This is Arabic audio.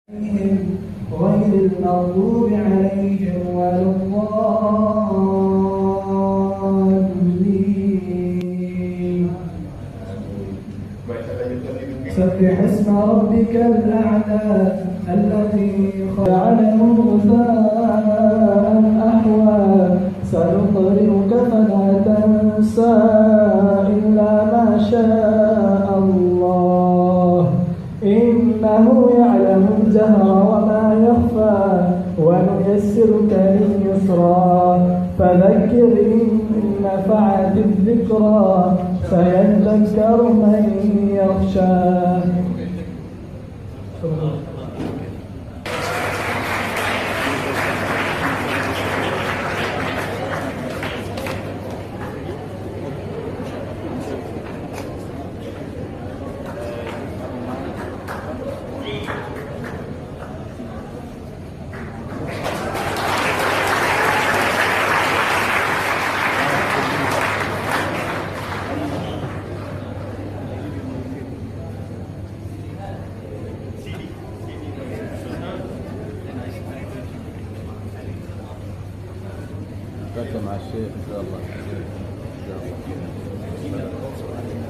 غير المغضوب عليهم ولا الضالين. سبح اسم ربك الأعلى الذي جعله غثاء أحوى سنقرئك فلا تنسى إلا ما شاء الله إنه يعلم الجهر وما يخفى ونيسرك لليسرى فذكر إن نفعت الذكرى سيذكر من يخشى. مع الشيخ ان شاء الله.